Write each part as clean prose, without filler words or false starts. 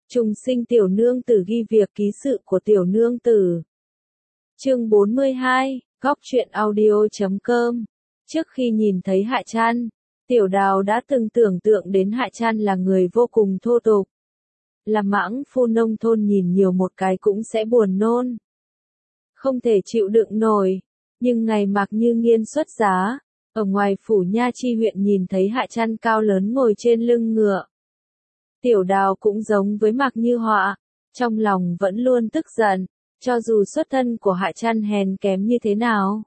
Trùng sinh tiểu nương tử ghi việc ký sự của tiểu nương tử. Chương 42, góc truyện audio.com. Trước khi nhìn thấy Hạ Trăn, Tiểu Đào đã từng tưởng tượng đến Hạ Trăn là người vô cùng thô tục. Là mãng phu nông thôn nhìn nhiều một cái cũng sẽ buồn nôn. Không thể chịu đựng nổi. Nhưng ngày Mạc Như Nghiên xuất giá, ở ngoài phủ Nha Chi huyện nhìn thấy Hạ Trăn cao lớn ngồi trên lưng ngựa. Tiểu Đào cũng giống với Mạc Như Họa, trong lòng vẫn luôn tức giận, cho dù xuất thân của Hạ Trăn hèn kém như thế nào.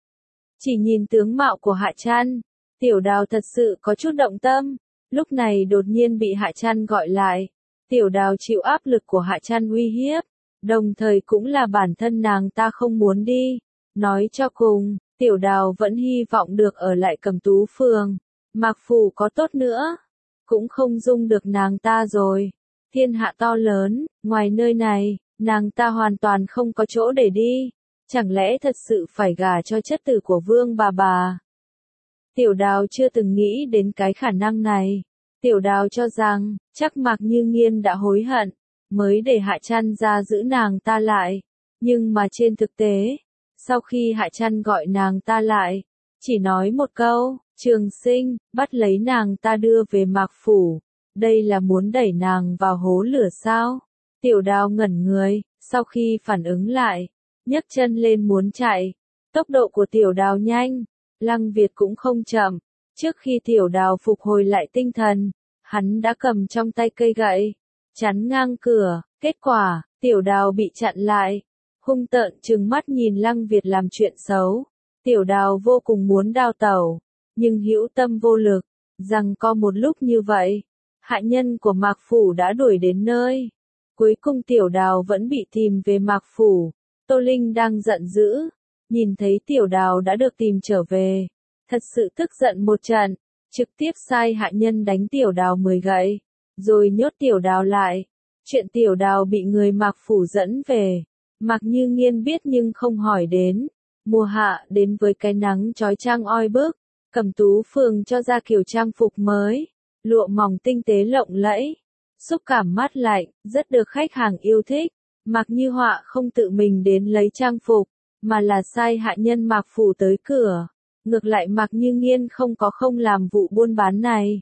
Chỉ nhìn tướng mạo của Hạ Trăn, Tiểu Đào thật sự có chút động tâm, lúc này đột nhiên bị Hạ Trăn gọi lại. Tiểu Đào chịu áp lực của Hạ Trăn uy hiếp, đồng thời cũng là bản thân nàng ta không muốn đi. Nói cho cùng, Tiểu Đào vẫn hy vọng được ở lại Cẩm Tú Phường, Mạc phủ có tốt nữa, cũng không dung được nàng ta rồi. Thiên hạ to lớn, ngoài nơi này, nàng ta hoàn toàn không có chỗ để đi. Chẳng lẽ thật sự phải gả cho chất tử của Vương bà? Tiểu Đào chưa từng nghĩ đến cái khả năng này. Tiểu Đào cho rằng, chắc Mạc Như Nghiên đã hối hận, mới để Hạ Trăn ra giữ nàng ta lại. Nhưng mà trên thực tế, sau khi Hạ Trăn gọi nàng ta lại, chỉ nói một câu, Trường Sinh, bắt lấy nàng ta đưa về Mạc phủ. Đây là muốn đẩy nàng vào hố lửa sao? Tiểu Đào ngẩn người, sau khi phản ứng lại, nhấc chân lên muốn chạy. Tốc độ của Tiểu Đào nhanh, Lăng Việt cũng không chậm. Trước khi Tiểu Đào phục hồi lại tinh thần, hắn đã cầm trong tay cây gậy, chắn ngang cửa. Kết quả, Tiểu Đào bị chặn lại, hung tợn trừng mắt nhìn Lăng Việt làm chuyện xấu. Tiểu Đào vô cùng muốn đào tẩu, nhưng hữu tâm vô lực. Rằng có một lúc như vậy, hạ nhân của Mạc phủ đã đuổi đến nơi. Cuối cùng Tiểu Đào vẫn bị tìm về Mạc phủ. Tô Linh đang giận dữ, nhìn thấy Tiểu Đào đã được tìm trở về, thật sự tức giận một trận, trực tiếp sai hạ nhân đánh Tiểu Đào 10 gậy, rồi nhốt Tiểu Đào lại. Chuyện Tiểu Đào bị người Mạc phủ dẫn về, Mạc Như Nghiên biết nhưng không hỏi đến. Mùa hạ đến với cái nắng chói chang oi bức, Cẩm Tú Phường cho ra kiểu trang phục mới, lụa mỏng tinh tế lộng lẫy, xúc cảm mát lạnh, rất được khách hàng yêu thích. Mạc Như Họa không tự mình đến lấy trang phục, mà là sai hạ nhân Mạc phủ tới cửa. Ngược lại Mạc Như Nghiên không làm vụ buôn bán này.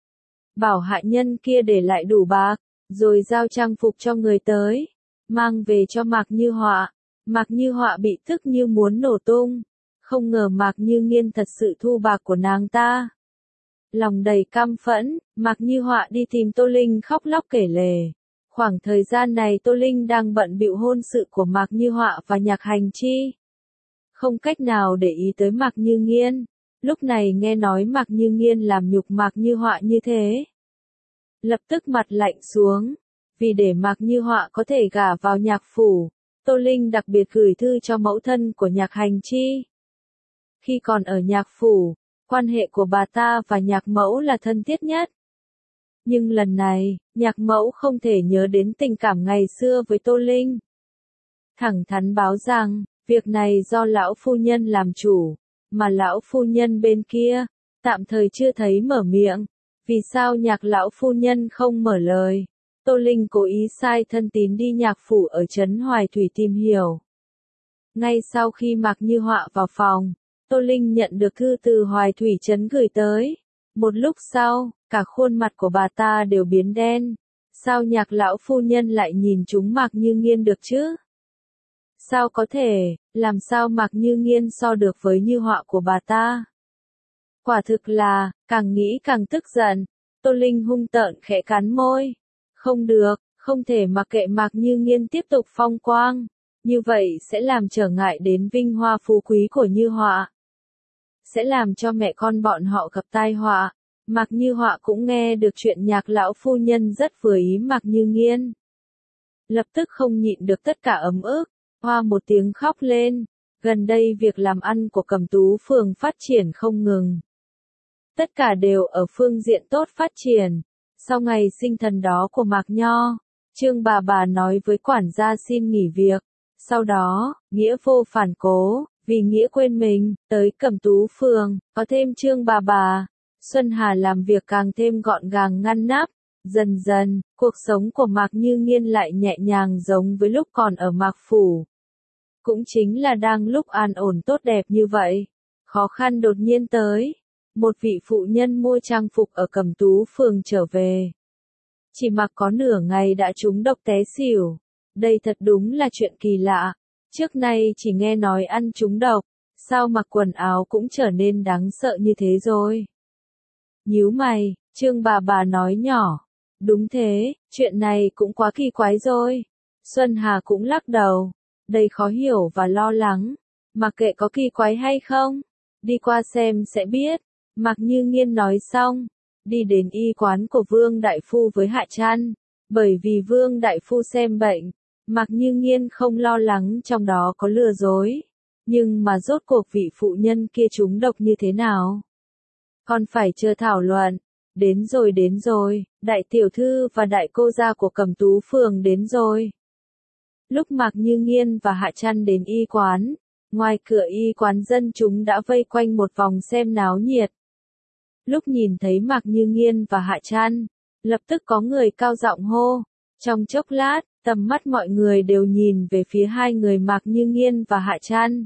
Bảo hạ nhân kia để lại đủ bạc, rồi giao trang phục cho người tới, mang về cho Mạc Như Họa. Mạc Như Họa bị tức như muốn nổ tung, không ngờ Mạc Như Nghiên thật sự thu bạc của nàng ta. Lòng đầy căm phẫn, Mạc Như Họa đi tìm Tô Linh khóc lóc kể lể. Khoảng thời gian này Tô Linh đang bận bịu hôn sự của Mạc Như Họa và Nhạc Hành Chi. Không cách nào để ý tới Mạc Như Nghiên. Lúc này nghe nói Mạc Như Nghiên làm nhục Mạc Như Họa như thế, lập tức mặt lạnh xuống. Vì để Mạc Như Họa có thể gả vào Nhạc phủ, Tô Linh đặc biệt gửi thư cho mẫu thân của Nhạc Hành Chi. Khi còn ở Nhạc phủ, quan hệ của bà ta và Nhạc mẫu là thân thiết nhất. Nhưng lần này, Nhạc mẫu không thể nhớ đến tình cảm ngày xưa với Tô Linh. Thẳng thắn báo rằng, việc này do lão phu nhân làm chủ, mà lão phu nhân bên kia, tạm thời chưa thấy mở miệng. Vì sao Nhạc lão phu nhân không mở lời? Tô Linh cố ý sai thân tín đi Nhạc phủ ở trấn Hoài Thủy tìm hiểu. Ngay sau khi Mạc Như Họa vào phòng, Tô Linh nhận được thư từ Hoài Thủy trấn gửi tới. Một lúc sau, cả khuôn mặt của bà ta đều biến đen. Sao Nhạc lão phu nhân lại nhìn chúng Mạc Như Nghiên được chứ? Sao có thể, làm sao Mạc Như Nghiên so được với Như Họa của bà ta? Quả thực là, càng nghĩ càng tức giận. Tô Linh hung tợn khẽ cắn môi. Không được, không thể mặc kệ Mạc Như Nghiên tiếp tục phong quang. Như vậy sẽ làm trở ngại đến vinh hoa phú quý của Như Họa. Sẽ làm cho mẹ con bọn họ gặp tai họa. Mạc Như Họa cũng nghe được chuyện Nhạc lão phu nhân rất vừa ý Mạc Như Nghiên. Lập tức không nhịn được tất cả ấm ức, hoa một tiếng khóc lên. Gần đây việc làm ăn của Cẩm Tú Phường phát triển không ngừng. Tất cả đều ở phương diện tốt phát triển. Sau ngày sinh thần đó của Mạc Nho, Trương bà nói với quản gia xin nghỉ việc. Sau đó, Nghĩa vô phản cố, vì Nghĩa quên mình, tới Cẩm Tú Phường, có thêm Trương bà. Xuân Hà làm việc càng thêm gọn gàng ngăn nắp, Dần dần, cuộc sống của Mạc Như Nghiên lại nhẹ nhàng giống với lúc còn ở Mạc Phủ. Cũng chính là đang lúc an ổn tốt đẹp như vậy. Khó khăn đột nhiên tới. Một vị phụ nhân mua trang phục ở Cẩm Tú phường trở về. Chỉ mặc có nửa ngày đã trúng độc té xỉu. Đây thật đúng là chuyện kỳ lạ. Trước nay chỉ nghe nói ăn trúng độc. Sao mặc quần áo cũng trở nên đáng sợ như thế rồi. Nhíu mày, Trương bà nói nhỏ. Đúng thế, chuyện này cũng quá kỳ quái rồi. Xuân Hà cũng lắc đầu. Đầy khó hiểu và lo lắng. Mặc kệ có kỳ quái hay không. Đi qua xem sẽ biết. Mạc Như Nghiên nói xong. Đi đến y quán của Vương Đại Phu với Hạ Trăn. Bởi vì Vương Đại Phu xem bệnh. Mạc Như Nghiên không lo lắng trong đó có lừa dối. Nhưng mà rốt cuộc vị phụ nhân kia trúng độc như thế nào? Còn phải chờ thảo luận. Đến rồi, đại tiểu thư và đại cô gia của Cẩm Tú phường đến rồi. Lúc Mạc Như Nghiên và Hạ Trăn đến y quán, ngoài cửa y quán dân chúng đã vây quanh một vòng xem náo nhiệt. Lúc nhìn thấy Mạc Như Nghiên và Hạ Trăn, lập tức có người cao giọng hô. Trong chốc lát, tầm mắt mọi người đều nhìn về phía hai người Mạc Như Nghiên và Hạ Trăn.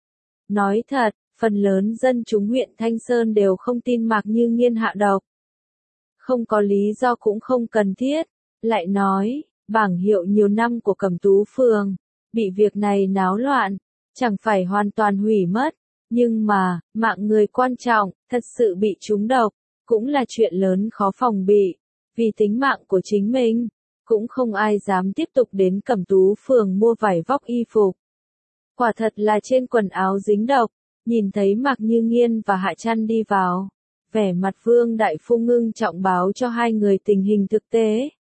Nói thật, phần lớn dân chúng huyện Thanh Sơn đều không tin Mạc Như Nghiên hạ độc. Không có lý do cũng không cần thiết. Lại nói, bảng hiệu nhiều năm của Cẩm Tú phường, bị việc này náo loạn, chẳng phải hoàn toàn hủy mất. Nhưng mà, mạng người quan trọng, thật sự bị trúng độc, cũng là chuyện lớn khó phòng bị. Vì tính mạng của chính mình, cũng không ai dám tiếp tục đến Cẩm Tú phường mua vải vóc y phục. Quả thật là trên quần áo dính độc, nhìn thấy Mạc Như Nghiên và Hạ Trăn đi vào. Vẻ mặt Vương Đại Phu ngưng trọng báo cho hai người tình hình thực tế.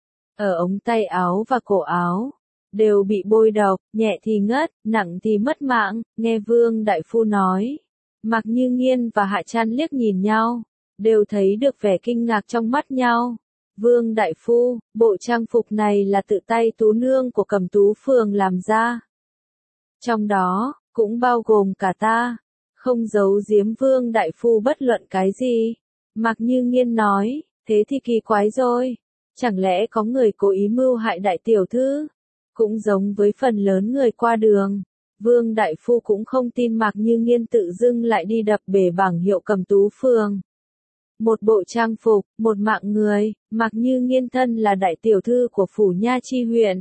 Ở ống tay áo và cổ áo, đều bị bôi độc, nhẹ thì ngất, nặng thì mất mạng, nghe Vương Đại Phu nói. Mạc Như Nghiên và Hạ Trăn liếc nhìn nhau, đều thấy được vẻ kinh ngạc trong mắt nhau. Vương Đại Phu, bộ trang phục này là tự tay Tú Nương của Cẩm Tú phường làm ra. Trong đó, cũng bao gồm cả ta. Không giấu giếm Vương Đại Phu bất luận cái gì. Mạc Như Nghiên nói, thế thì kỳ quái rồi. Chẳng lẽ có người cố ý mưu hại đại tiểu thư? Cũng giống với phần lớn người qua đường. Vương Đại Phu cũng không tin Mạc Như Nghiên tự dưng lại đi đập bể bảng hiệu Cẩm Tú phường. Một bộ trang phục, một mạng người, Mạc Như Nghiên thân là đại tiểu thư của Phủ Nha Chi huyện.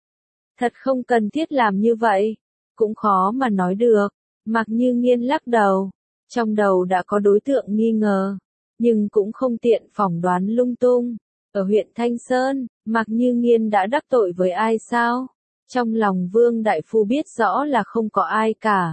Thật không cần thiết làm như vậy. Cũng khó mà nói được. Mạc Như Nghiên lắc đầu. Trong đầu đã có đối tượng nghi ngờ. Nhưng cũng không tiện phỏng đoán lung tung. Ở huyện Thanh Sơn, Mạc Như Nghiên đã đắc tội với ai sao? Trong lòng Vương Đại Phu biết rõ là không có ai cả.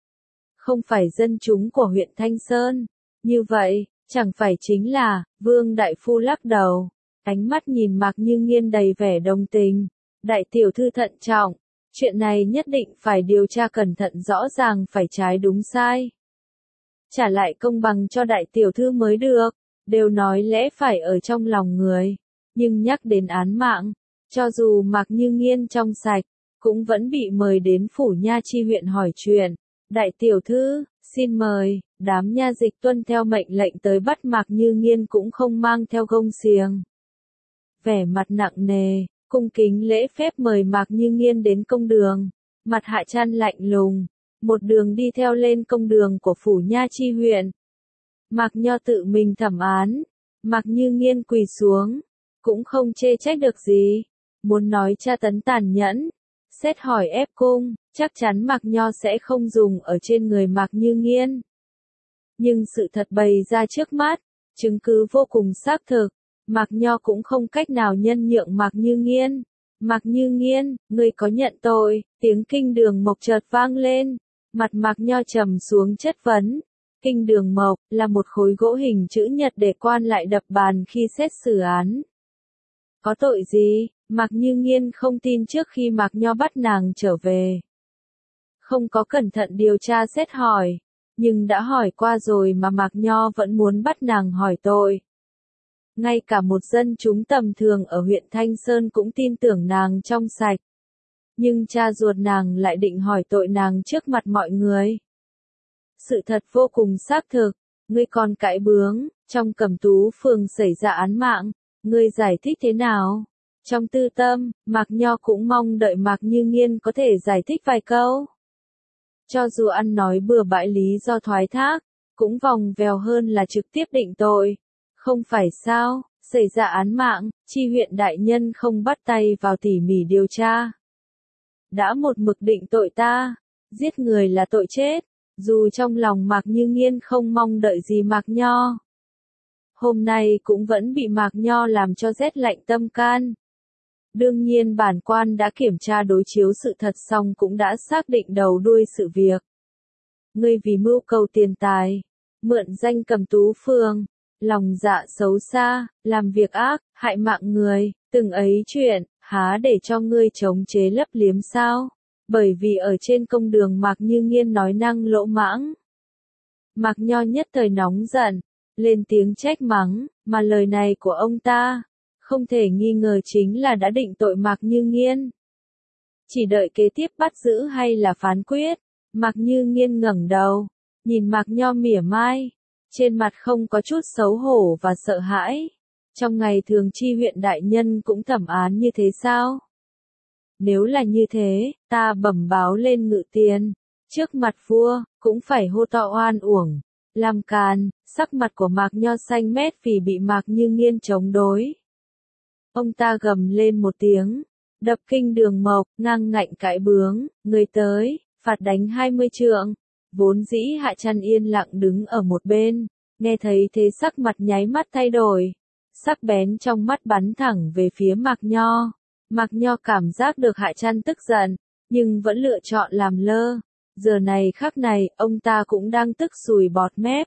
Không phải dân chúng của huyện Thanh Sơn. Như vậy, chẳng phải chính là, Vương Đại Phu lắc đầu. Ánh mắt nhìn Mạc Như Nghiên đầy vẻ đồng tình. Đại tiểu thư thận trọng. Chuyện này nhất định phải điều tra cẩn thận rõ ràng phải trái đúng sai. Trả lại công bằng cho đại tiểu thư mới được. Đều nói lẽ phải ở trong lòng người. Nhưng nhắc đến án mạng, cho dù Mạc Như Nghiên trong sạch, cũng vẫn bị mời đến Phủ Nha Chi huyện hỏi chuyện. Đại tiểu thư, xin mời, đám nha dịch tuân theo mệnh lệnh tới bắt Mạc Như Nghiên cũng không mang theo gông xiềng. Vẻ mặt nặng nề, cung kính lễ phép mời Mạc Như Nghiên đến công đường. Mặt Hạ Trăn lạnh lùng, một đường đi theo lên công đường của Phủ Nha Chi huyện. Mạc Nho tự mình thẩm án, Mạc Như Nghiên quỳ xuống, cũng không chê trách được gì. Muốn nói tra tấn tàn nhẫn, xét hỏi ép cung, chắc chắn Mạc Nho sẽ không dùng ở trên người Mạc Như Nghiên. Nhưng sự thật bày ra trước mắt, chứng cứ vô cùng xác thực, Mạc Nho cũng không cách nào nhân nhượng Mạc Như Nghiên. Mạc Như Nghiên, ngươi có nhận tội? Tiếng kinh đường mộc chợt vang lên, mặt Mạc Nho trầm xuống chất vấn. Kinh đường mộc là một khối gỗ hình chữ nhật để quan lại đập bàn khi xét xử án. Có tội gì? Mạc Như Nghiên không tin trước khi Mạc Nho bắt nàng trở về. Không có cẩn thận điều tra xét hỏi, nhưng đã hỏi qua rồi mà Mạc Nho vẫn muốn bắt nàng hỏi tội. Ngay cả một dân chúng tầm thường ở huyện Thanh Sơn cũng tin tưởng nàng trong sạch. Nhưng cha ruột nàng lại định hỏi tội nàng trước mặt mọi người. Sự thật vô cùng xác thực, ngươi còn cãi bướng, trong Cẩm Tú phường xảy ra án mạng, Ngươi giải thích thế nào? Trong tư tâm, Mạc Nho cũng mong đợi Mạc Như Nghiên có thể giải thích vài câu. Cho dù ăn nói bừa bãi lý do thoái thác, cũng vòng vèo hơn là trực tiếp định tội. Không phải sao, xảy ra án mạng, chi huyện đại nhân không bắt tay vào tỉ mỉ điều tra. Đã một mực định tội ta, giết người là tội chết, dù trong lòng Mạc Như Nghiên không mong đợi gì Mạc Nho. Hôm nay cũng vẫn bị Mạc Nho làm cho rét lạnh tâm can. Đương nhiên bản quan đã kiểm tra đối chiếu sự thật xong cũng đã xác định đầu đuôi sự việc. Ngươi vì mưu cầu tiền tài, mượn danh Cầm Tú Phường, lòng dạ xấu xa, làm việc ác, hại mạng người, từng ấy chuyện, há để cho ngươi chống chế lấp liếm sao? Bởi vì ở trên công đường Mạc Như Nghiên nói năng lỗ mãng. Mạc Nho nhất thời nóng giận, lên tiếng trách mắng, mà lời này của ông ta, không thể nghi ngờ chính là đã định tội Mạc Như Nghiên. Chỉ đợi kế tiếp bắt giữ hay là phán quyết, Mạc Như Nghiên ngẩng đầu, nhìn Mạc Nho mỉa mai, trên mặt không có chút xấu hổ và sợ hãi. Trong ngày thường chi huyện đại nhân cũng thẩm án như thế sao? Nếu là như thế, ta bẩm báo lên Ngự Tiền, trước mặt vua, cũng phải hô to oan uổng. Làm càn, sắc mặt của Mạc Nho xanh mét vì bị Mạc Như Nghiên chống đối. Ông ta gầm lên một tiếng, đập kinh đường mộc, ngang ngạnh cãi bướng, người tới, phạt đánh 20 trượng. Vốn dĩ Hạ Trăn yên lặng đứng ở một bên, nghe thấy thế sắc mặt nháy mắt thay đổi. Sắc bén trong mắt bắn thẳng về phía Mạc Nho. Mạc Nho cảm giác được Hạ Trăn tức giận, nhưng vẫn lựa chọn làm lơ. Giờ này khắc này, ông ta cũng đang tức sùi bọt mép.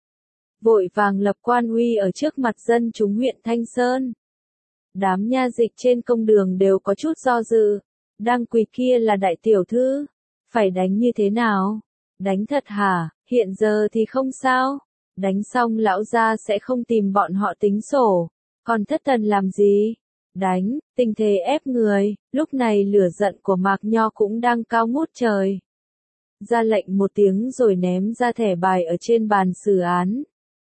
Vội vàng lập quan uy ở trước mặt dân chúng huyện Thanh Sơn. Đám nha dịch trên công đường đều có chút do dự. Đang quỳ kia là đại tiểu thư. Phải đánh như thế nào? Đánh thật hả? Hiện giờ thì không sao. Đánh xong lão gia sẽ không tìm bọn họ tính sổ. Còn thất thần làm gì? Đánh, tình thế ép người. Lúc này lửa giận của Mạc Nho cũng đang cao ngút trời. Ra lệnh một tiếng rồi ném ra thẻ bài ở trên bàn xử án.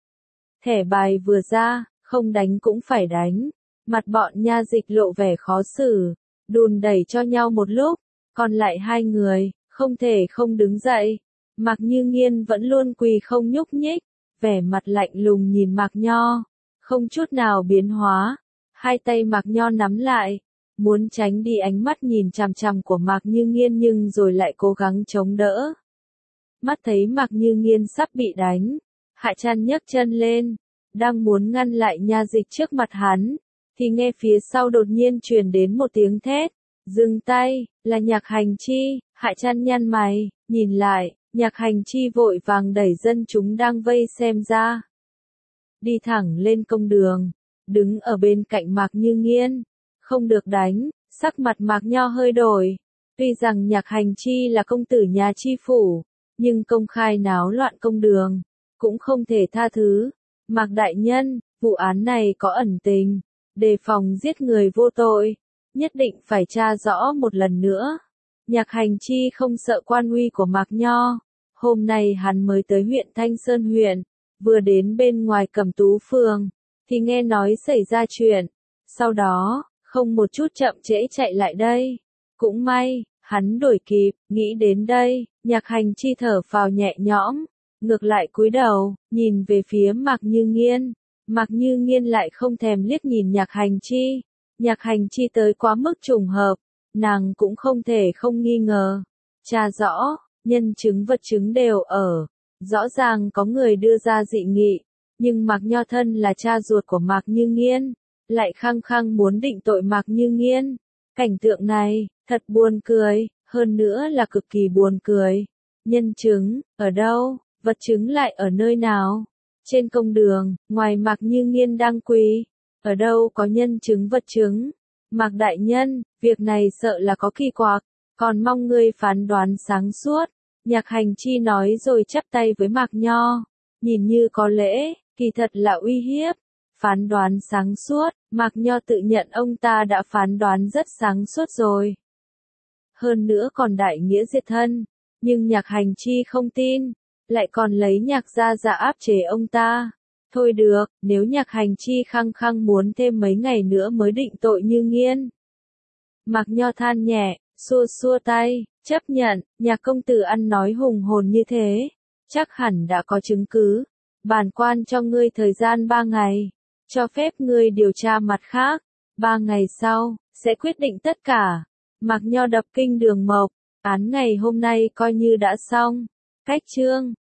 Thẻ bài vừa ra, không đánh cũng phải đánh. Mặt bọn nha dịch lộ vẻ khó xử, đùn đẩy cho nhau một lúc, còn lại hai người, không thể không đứng dậy. Mạc Như Nghiên vẫn luôn quỳ không nhúc nhích, vẻ mặt lạnh lùng nhìn Mạc Nho, không chút nào biến hóa. Hai tay Mạc Nho nắm lại, muốn tránh đi ánh mắt nhìn chằm chằm của Mạc Như Nghiên nhưng rồi lại cố gắng chống đỡ. Mắt thấy Mạc Như Nghiên sắp bị đánh, Hạ Trăn nhấc chân lên, đang muốn ngăn lại nha dịch trước mặt hắn, thì nghe phía sau đột nhiên truyền đến một tiếng thét, dừng tay, là Nhạc Hành Chi. Hạ Trăn nhăn mày, nhìn lại, Nhạc Hành Chi vội vàng đẩy dân chúng đang vây xem ra. Đi thẳng lên công đường, đứng ở bên cạnh Mạc Như Nghiên, không được đánh, sắc mặt Mạc Nho hơi đổi. Tuy rằng Nhạc Hành Chi là công tử nhà chi phủ, nhưng công khai náo loạn công đường, cũng không thể tha thứ. Mạc đại nhân, vụ án này có ẩn tình, đề phòng giết người vô tội, nhất định phải tra rõ một lần nữa. Nhạc Hành Chi không sợ quan uy của Mạc Nho. Hôm nay hắn mới tới huyện Thanh Sơn huyện, vừa đến bên ngoài Cẩm Tú Phường, thì nghe nói xảy ra chuyện. Sau đó, không một chút chậm trễ chạy lại đây. Cũng may, hắn đuổi kịp, nghĩ đến đây, Nhạc Hành Chi thở phào nhẹ nhõm, ngược lại cúi đầu, nhìn về phía Mạc Như Nghiên. Mạc Như Nghiên lại không thèm liếc nhìn Nhạc Hành Chi. Nhạc Hành Chi tới quá mức trùng hợp, nàng cũng không thể không nghi ngờ. Tra rõ, nhân chứng vật chứng đều ở. Rõ ràng có người đưa ra dị nghị, nhưng Mạc Nho thân là cha ruột của Mạc Như Nghiên, lại khăng khăng muốn định tội Mạc Như Nghiên. Cảnh tượng này, thật buồn cười, hơn nữa là cực kỳ buồn cười. Nhân chứng, ở đâu? Vật chứng lại ở nơi nào? Trên công đường, ngoài Mạc Như Nghiên đang quỳ, ở đâu có nhân chứng vật chứng? Mạc đại nhân, việc này sợ là có kỳ quặc, còn mong ngươi phán đoán sáng suốt. Nhạc Hành Chi nói rồi chắp tay với Mạc Nho, nhìn như có lễ, kỳ thật là uy hiếp. Phán đoán sáng suốt, Mạc Nho tự nhận ông ta đã phán đoán rất sáng suốt rồi. Hơn nữa còn đại nghĩa diệt thân, nhưng Nhạc Hành Chi không tin, lại còn lấy Nhạc gia áp chế ông ta. Thôi được, nếu Nhạc Hành Chi khăng khăng muốn thêm mấy ngày nữa mới định tội Như Nghiên. Mạc Nho than nhẹ, xua xua tay, chấp nhận, Nhạc công tử ăn nói hùng hồn như thế, chắc hẳn đã có chứng cứ. Bản quan cho ngươi thời gian 3 ngày, cho phép ngươi điều tra mặt khác, 3 ngày sau, sẽ quyết định tất cả. Mạc Nho đập kinh Đường Mộc, án ngày hôm nay coi như đã xong. Cách chương